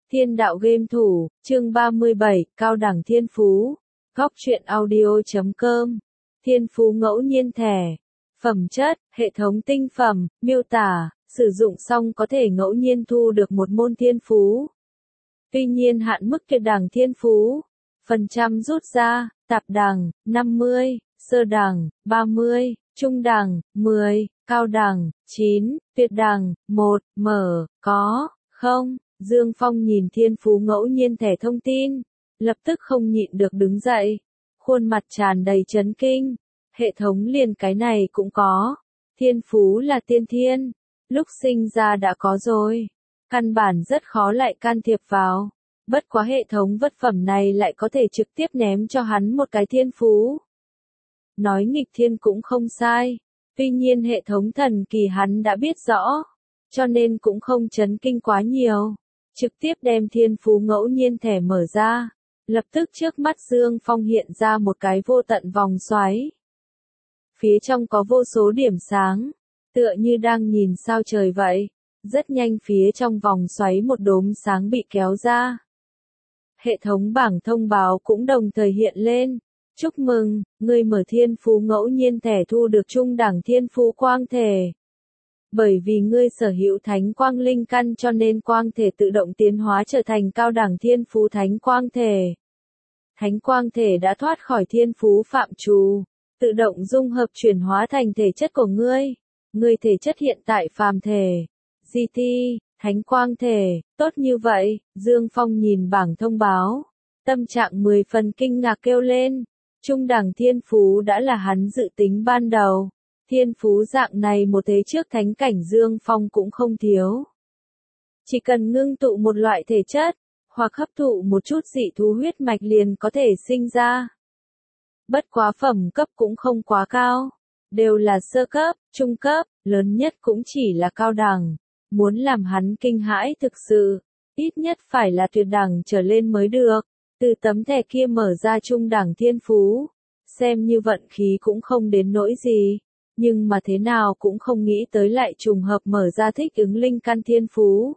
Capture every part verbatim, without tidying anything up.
Thiên đạo game thủ, chương ba mươi bảy, cao đẳng thiên phú. Góc truyện audio chấm com. Thiên phú ngẫu nhiên thẻ. Phẩm chất, hệ thống tinh phẩm, miêu tả, sử dụng xong có thể ngẫu nhiên thu được một môn thiên phú. Tuy nhiên hạn mức tuyệt đẳng thiên phú. Phần trăm rút ra, tạp đẳng, năm mươi, sơ đẳng, ba mươi, trung đẳng, mười, cao đẳng, chín, tuyệt đẳng, một, mở, có, không. Dương Phong nhìn thiên phú ngẫu nhiên thẻ thông tin, lập tức không nhịn được đứng dậy, khuôn mặt tràn đầy chấn kinh. Hệ thống liền cái này cũng có, thiên phú là tiên thiên, lúc sinh ra đã có rồi, căn bản rất khó lại can thiệp vào. Bất quá hệ thống vật phẩm này lại có thể trực tiếp ném cho hắn một cái thiên phú. Nói nghịch thiên cũng không sai, tuy nhiên hệ thống thần kỳ hắn đã biết rõ, cho nên cũng không chấn kinh quá nhiều. Trực tiếp đem thiên phú ngẫu nhiên thẻ mở ra, lập tức trước mắt Dương Phong hiện ra một cái vô tận vòng xoáy. Phía trong có vô số điểm sáng, tựa như đang nhìn sao trời vậy. Rất nhanh phía trong vòng xoáy một đốm sáng bị kéo ra. Hệ thống bảng thông báo cũng đồng thời hiện lên. Chúc mừng, ngươi mở thiên phú ngẫu nhiên thẻ thu được trung đẳng thiên phú quang thể. Bởi vì ngươi sở hữu thánh quang linh căn cho nên quang thể tự động tiến hóa trở thành cao đẳng thiên phú thánh quang thể. Thánh quang thể đã thoát khỏi thiên phú phạm trù, tự động dung hợp chuyển hóa thành thể chất của ngươi. Ngươi thể chất hiện tại phàm thể. giê tê, thánh quang thể, tốt như vậy. Dương Phong nhìn bảng thông báo, tâm trạng mười phần kinh ngạc kêu lên. Trung đẳng thiên phú đã là hắn dự tính ban đầu. Thiên phú dạng này một thế trước thánh cảnh Dương Phong cũng không thiếu. Chỉ cần ngưng tụ một loại thể chất, hoặc hấp thụ một chút dị thú huyết mạch liền có thể sinh ra. Bất quá phẩm cấp cũng không quá cao, đều là sơ cấp, trung cấp, lớn nhất cũng chỉ là cao đẳng. Muốn làm hắn kinh hãi thực sự, ít nhất phải là tuyệt đẳng trở lên mới được. Từ tấm thẻ kia mở ra trung đẳng thiên phú, xem như vận khí cũng không đến nỗi gì. Nhưng mà thế nào cũng không nghĩ tới lại trùng hợp mở ra thích ứng linh căn thiên phú.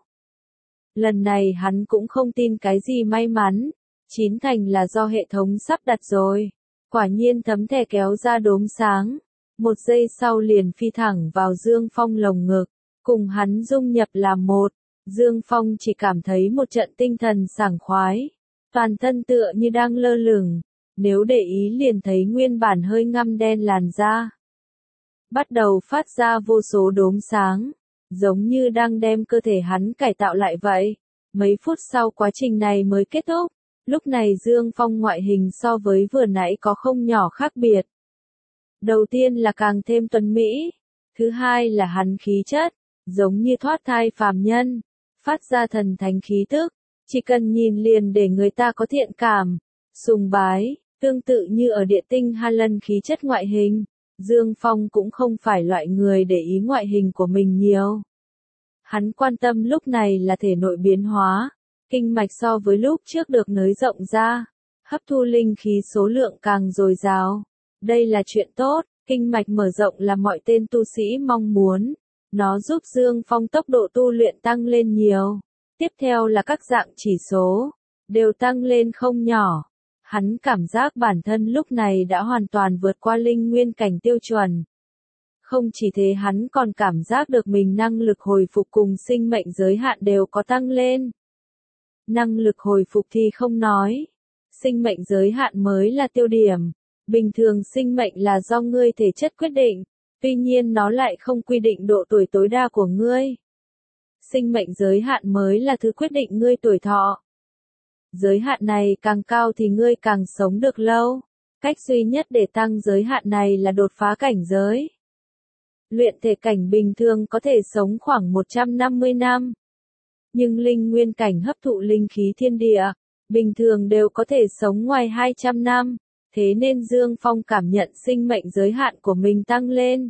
Lần này hắn cũng không tin cái gì may mắn, chín thành là do hệ thống sắp đặt rồi. Quả nhiên tấm thẻ kéo ra đốm sáng, một giây sau liền phi thẳng vào Dương Phong lồng ngực, cùng hắn dung nhập làm một. Dương Phong chỉ cảm thấy một trận tinh thần sảng khoái, toàn thân tựa như đang lơ lửng, nếu để ý liền thấy nguyên bản hơi ngăm đen làn da bắt đầu phát ra vô số đốm sáng, giống như đang đem cơ thể hắn cải tạo lại vậy. Mấy phút sau quá trình này mới kết thúc, lúc này Dương Phong ngoại hình so với vừa nãy có không nhỏ khác biệt. Đầu tiên là càng thêm tuấn mỹ, thứ hai là hắn khí chất, giống như thoát thai phàm nhân, phát ra thần thánh khí tức, chỉ cần nhìn liền để người ta có thiện cảm, sùng bái, tương tự như ở địa tinh Ha Lân khí chất ngoại hình. Dương Phong cũng không phải loại người để ý ngoại hình của mình nhiều. Hắn quan tâm lúc này là thể nội biến hóa, kinh mạch so với lúc trước được nới rộng ra, hấp thu linh khí số lượng càng dồi dào. Đây là chuyện tốt, kinh mạch mở rộng là mọi tên tu sĩ mong muốn. Nó giúp Dương Phong tốc độ tu luyện tăng lên nhiều. Tiếp theo là các dạng chỉ số, đều tăng lên không nhỏ. Hắn cảm giác bản thân lúc này đã hoàn toàn vượt qua linh nguyên cảnh tiêu chuẩn. Không chỉ thế hắn còn cảm giác được mình năng lực hồi phục cùng sinh mệnh giới hạn đều có tăng lên. Năng lực hồi phục thì không nói. Sinh mệnh giới hạn mới là tiêu điểm. Bình thường sinh mệnh là do ngươi thể chất quyết định, tuy nhiên nó lại không quy định độ tuổi tối đa của ngươi. Sinh mệnh giới hạn mới là thứ quyết định ngươi tuổi thọ. Giới hạn này càng cao thì ngươi càng sống được lâu. Cách duy nhất để tăng giới hạn này là đột phá cảnh giới. Luyện thể cảnh bình thường có thể sống khoảng một trăm năm mươi năm. Nhưng linh nguyên cảnh hấp thụ linh khí thiên địa, bình thường đều có thể sống ngoài hai trăm năm. Thế nên Dương Phong cảm nhận sinh mệnh giới hạn của mình tăng lên.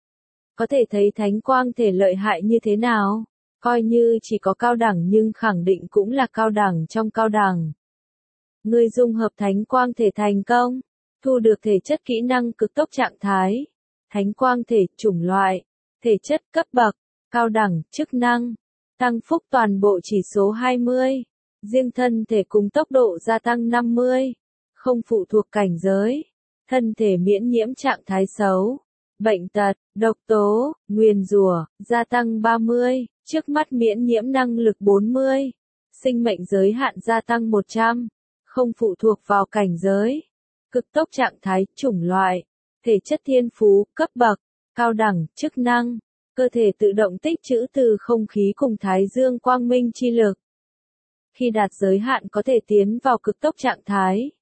Có thể thấy thánh quang thể lợi hại như thế nào. Coi như chỉ có cao đẳng nhưng khẳng định cũng là cao đẳng trong cao đẳng. Ngươi dung hợp thánh quang thể thành công, thu được thể chất kỹ năng cực tốc trạng thái, thánh quang thể chủng loại, thể chất cấp bậc, cao đẳng, chức năng, tăng phúc toàn bộ chỉ số hai mươi. Riêng thân thể cùng tốc độ gia tăng năm mươi, không phụ thuộc cảnh giới. Thân thể miễn nhiễm trạng thái xấu, bệnh tật, độc tố, nguyền rủa, gia tăng ba mươi, trước mắt miễn nhiễm năng lực bốn mươi. Sinh mệnh giới hạn gia tăng một trăm, không phụ thuộc vào cảnh giới. Cực tốc trạng thái, chủng loại, thể chất thiên phú, cấp bậc, cao đẳng, chức năng, cơ thể tự động tích trữ từ không khí cùng thái dương quang minh chi lực. Khi đạt giới hạn có thể tiến vào cực tốc trạng thái,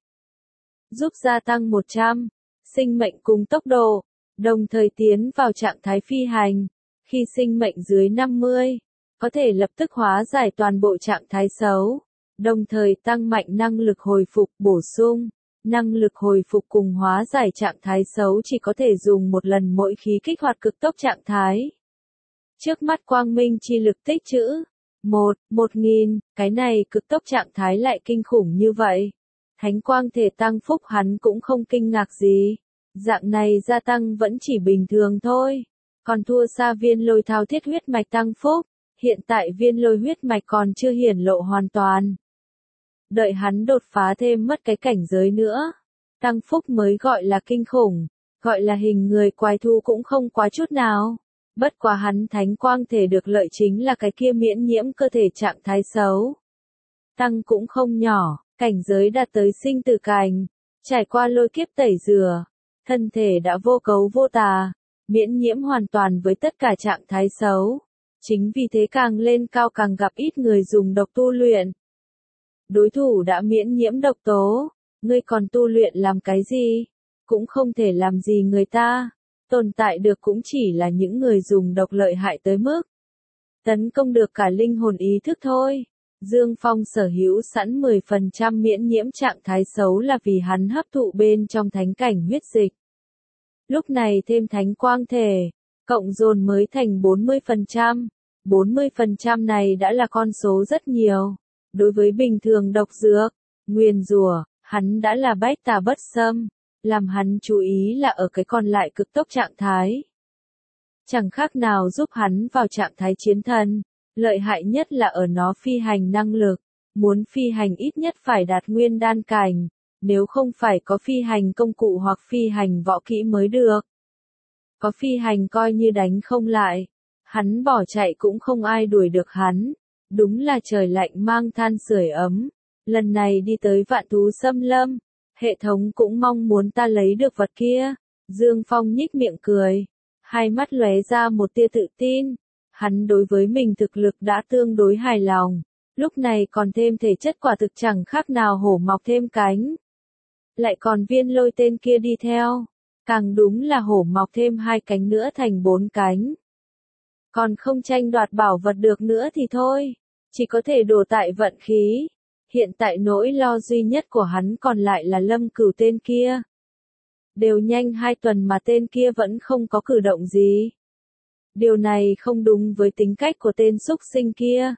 giúp gia tăng một trăm, sinh mệnh cùng tốc độ, đồng thời tiến vào trạng thái phi hành. Khi sinh mệnh dưới năm mươi, có thể lập tức hóa giải toàn bộ trạng thái xấu, đồng thời tăng mạnh năng lực hồi phục, bổ sung. Năng lực hồi phục cùng hóa giải trạng thái xấu chỉ có thể dùng một lần mỗi khi kích hoạt cực tốc trạng thái. Trước mắt quang minh chi lực tích trữ. một, một nghìn, cái này cực tốc trạng thái lại kinh khủng như vậy. Thánh quang thể tăng phúc hắn cũng không kinh ngạc gì. Dạng này gia tăng vẫn chỉ bình thường thôi. Còn thua xa viên lôi thao thiết huyết mạch tăng phúc. Hiện tại viên lôi huyết mạch còn chưa hiển lộ hoàn toàn. Đợi hắn đột phá thêm mất cái cảnh giới nữa. Tăng phúc mới gọi là kinh khủng. Gọi là hình người quái thú cũng không quá chút nào. Bất quá hắn thánh quang thể được lợi chính là cái kia miễn nhiễm cơ thể trạng thái xấu. Tăng cũng không nhỏ, cảnh giới đạt tới sinh tử cảnh. Trải qua lôi kiếp tẩy rửa. Thân thể đã vô cấu vô tà. Miễn nhiễm hoàn toàn với tất cả trạng thái xấu. Chính vì thế càng lên cao càng gặp ít người dùng độc tu luyện. Đối thủ đã miễn nhiễm độc tố, ngươi còn tu luyện làm cái gì? Cũng không thể làm gì người ta. Tồn tại được cũng chỉ là những người dùng độc lợi hại tới mức tấn công được cả linh hồn ý thức thôi. Dương Phong sở hữu sẵn mười phần trăm miễn nhiễm trạng thái xấu là vì hắn hấp thụ bên trong thánh cảnh huyết dịch. Lúc này thêm thánh quang thể, cộng dồn mới thành bốn mươi phần trăm. bốn mươi phần trăm này đã là con số rất nhiều. Đối với bình thường độc dược, nguyền rủa, hắn đã là bách tà bất xâm. Làm hắn chú ý là ở cái còn lại cực tốc trạng thái. Chẳng khác nào giúp hắn vào trạng thái chiến thần. Lợi hại nhất là ở nó phi hành năng lực. Muốn phi hành ít nhất phải đạt nguyên đan cảnh. Nếu không phải có phi hành công cụ hoặc phi hành võ kỹ mới được. Có phi hành coi như đánh không lại. Hắn bỏ chạy cũng không ai đuổi được hắn. Đúng là trời lạnh mang than sưởi ấm. Lần này đi tới vạn thú xâm lâm. Hệ thống cũng mong muốn ta lấy được vật kia. Dương Phong nhích miệng cười. Hai mắt lóe ra một tia tự tin. Hắn đối với mình thực lực đã tương đối hài lòng. Lúc này còn thêm thể chất quả thực chẳng khác nào hổ mọc thêm cánh. Lại còn viên lôi tên kia đi theo. Càng đúng là hổ mọc thêm hai cánh nữa thành bốn cánh. Còn không tranh đoạt bảo vật được nữa thì thôi. Chỉ có thể đổ tại vận khí. Hiện tại nỗi lo duy nhất của hắn còn lại là Lâm Cửu tên kia. Đều nhanh hai tuần mà tên kia vẫn không có cử động gì. Điều này không đúng với tính cách của tên xúc sinh kia.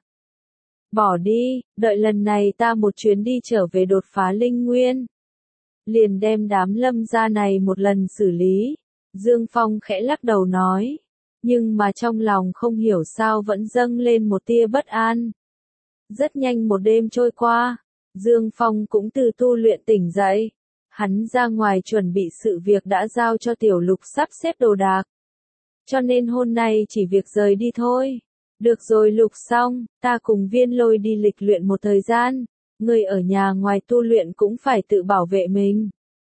Bỏ đi, đợi lần này ta một chuyến đi trở về đột phá linh nguyên. Liền đem đám Lâm gia này một lần xử lý. Dương Phong khẽ lắc đầu nói. Nhưng mà trong lòng không hiểu sao vẫn dâng lên một tia bất an. Rất nhanh một đêm trôi qua, Dương Phong cũng từ tu luyện tỉnh dậy. Hắn ra ngoài chuẩn bị sự việc đã giao cho Tiểu Lục sắp xếp đồ đạc. Cho nên hôm nay chỉ việc rời đi thôi. Được rồi Lục xong, ta cùng Viên Lôi đi lịch luyện một thời gian. Người ở nhà ngoài tu luyện cũng phải tự bảo vệ mình.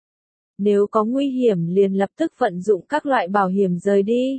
Nếu có nguy hiểm liền lập tức vận dụng các loại bảo hiểm rời đi.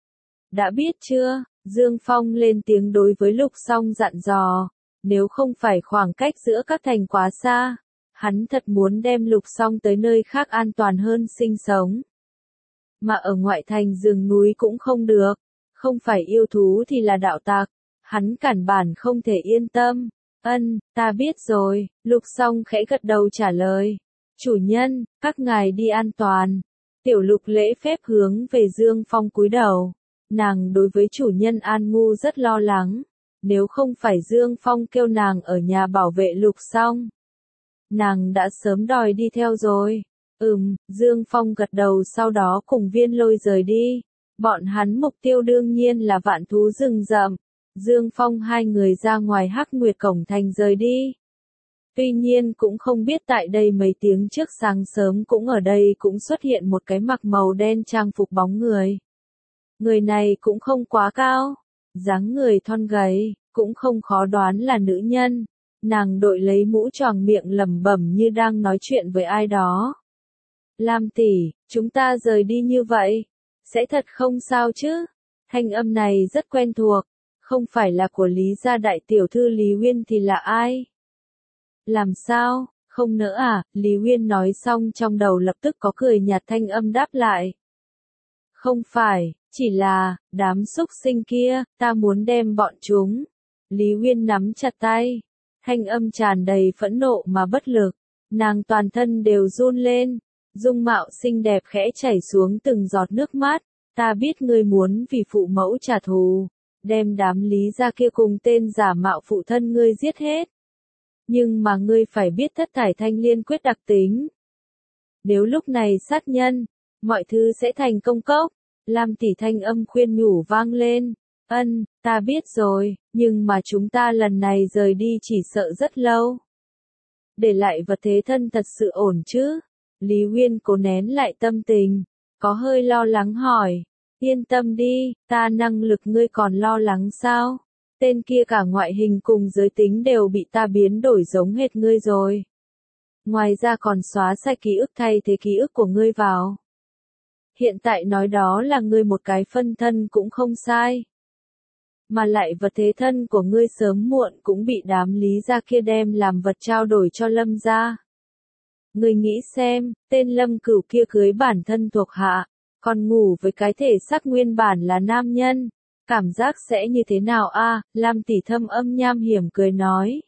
Đã biết chưa? Dương Phong lên tiếng đối với Lục Song dặn dò. Nếu không phải khoảng cách giữa các thành quá xa, hắn thật muốn đem Lục Song tới nơi khác an toàn hơn sinh sống. Mà ở ngoại thành rừng núi cũng không được, không phải yêu thú thì là đạo tặc, hắn cản bản không thể yên tâm. Ân, ta biết rồi, Lục Song khẽ gật đầu trả lời. Chủ nhân, các ngài đi an toàn. Tiểu Lục lễ phép hướng về Dương Phong cúi đầu. Nàng đối với chủ nhân An Ngu rất lo lắng. Nếu không phải Dương Phong kêu nàng ở nhà bảo vệ Lục Song, nàng đã sớm đòi đi theo rồi. Ừm, Dương Phong gật đầu sau đó cùng Viên Lôi rời đi. Bọn hắn mục tiêu đương nhiên là vạn thú rừng rậm. Dương Phong hai người ra ngoài Hắc Nguyệt cổng thành rời đi. Tuy nhiên cũng không biết tại đây mấy tiếng trước sáng sớm cũng ở đây cũng xuất hiện một cái mặc màu đen trang phục bóng người. Người này cũng không quá cao, dáng người thon gầy, cũng không khó đoán là nữ nhân. Nàng đội lấy mũ choàng miệng lẩm bẩm như đang nói chuyện với ai đó. Lam tỷ, chúng ta rời đi như vậy, sẽ thật không sao chứ? Thanh âm này rất quen thuộc, không phải là của Lý gia đại tiểu thư Lý Uyên thì là ai? Làm sao, không nỡ à? Lý Uyên nói xong trong đầu lập tức có cười nhạt thanh âm đáp lại. Không phải, chỉ là, đám xúc sinh kia, ta muốn đem bọn chúng. Lý Uyên nắm chặt tay, thanh âm tràn đầy phẫn nộ mà bất lực, nàng toàn thân đều run lên, dung mạo xinh đẹp khẽ chảy xuống từng giọt nước mắt. Ta biết ngươi muốn vì phụ mẫu trả thù, đem đám Lý gia kia cùng tên giả mạo phụ thân ngươi giết hết. Nhưng mà ngươi phải biết thất thải thanh liên quyết đặc tính. Nếu lúc này sát nhân, mọi thứ sẽ thành công cốc. Lam tỷ thanh âm khuyên nhủ vang lên. Ân, ta biết rồi, nhưng mà chúng ta lần này rời đi chỉ sợ rất lâu. Để lại vật thế thân thật sự ổn chứ? Lý Uyên cố nén lại tâm tình, có hơi lo lắng hỏi. Yên tâm đi, ta năng lực ngươi còn lo lắng sao? Tên kia cả ngoại hình cùng giới tính đều bị ta biến đổi giống hệt ngươi rồi. Ngoài ra còn xóa sạch ký ức thay thế ký ức của ngươi vào. Hiện tại nói đó là ngươi một cái phân thân cũng không sai. Mà lại vật thế thân của ngươi sớm muộn cũng bị đám Lý gia kia đem làm vật trao đổi cho Lâm gia. Ngươi nghĩ xem, tên Lâm Cửu kia cưới bản thân thuộc hạ, còn ngủ với cái thể xác nguyên bản là nam nhân. Cảm giác sẽ như thế nào a? À, Lam tỷ thâm âm nham hiểm cười nói.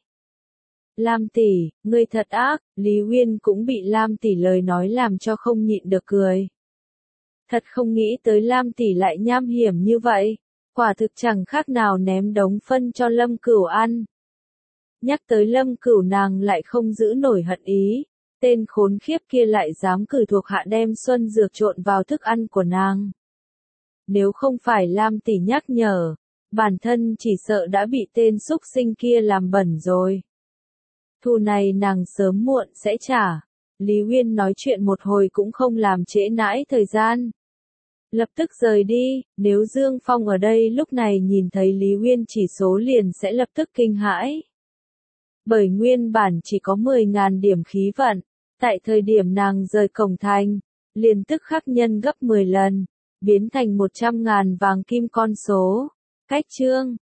Lam tỷ, ngươi thật ác. Lý Uyên cũng bị Lam tỷ lời nói làm cho không nhịn được cười. Thật không nghĩ tới Lam tỷ lại nham hiểm như vậy, quả thực chẳng khác nào ném đống phân cho Lâm Cửu ăn. Nhắc tới Lâm Cửu nàng lại không giữ nổi hận ý, tên khốn khiếp kia lại dám cử thuộc hạ đem xuân dược trộn vào thức ăn của nàng. Nếu không phải Lam tỷ nhắc nhở, bản thân chỉ sợ đã bị tên xúc sinh kia làm bẩn rồi. Thù này nàng sớm muộn sẽ trả. Lý Uyên nói chuyện một hồi cũng không làm trễ nãi thời gian. Lập tức rời đi, nếu Dương Phong ở đây lúc này nhìn thấy Lý Uyên chỉ số liền sẽ lập tức kinh hãi. Bởi nguyên bản chỉ có mười nghìn điểm khí vận, tại thời điểm nàng rời cổng thành, liền tức khắc nhân gấp mười lần, biến thành một trăm nghìn vàng kim con số. Cách chương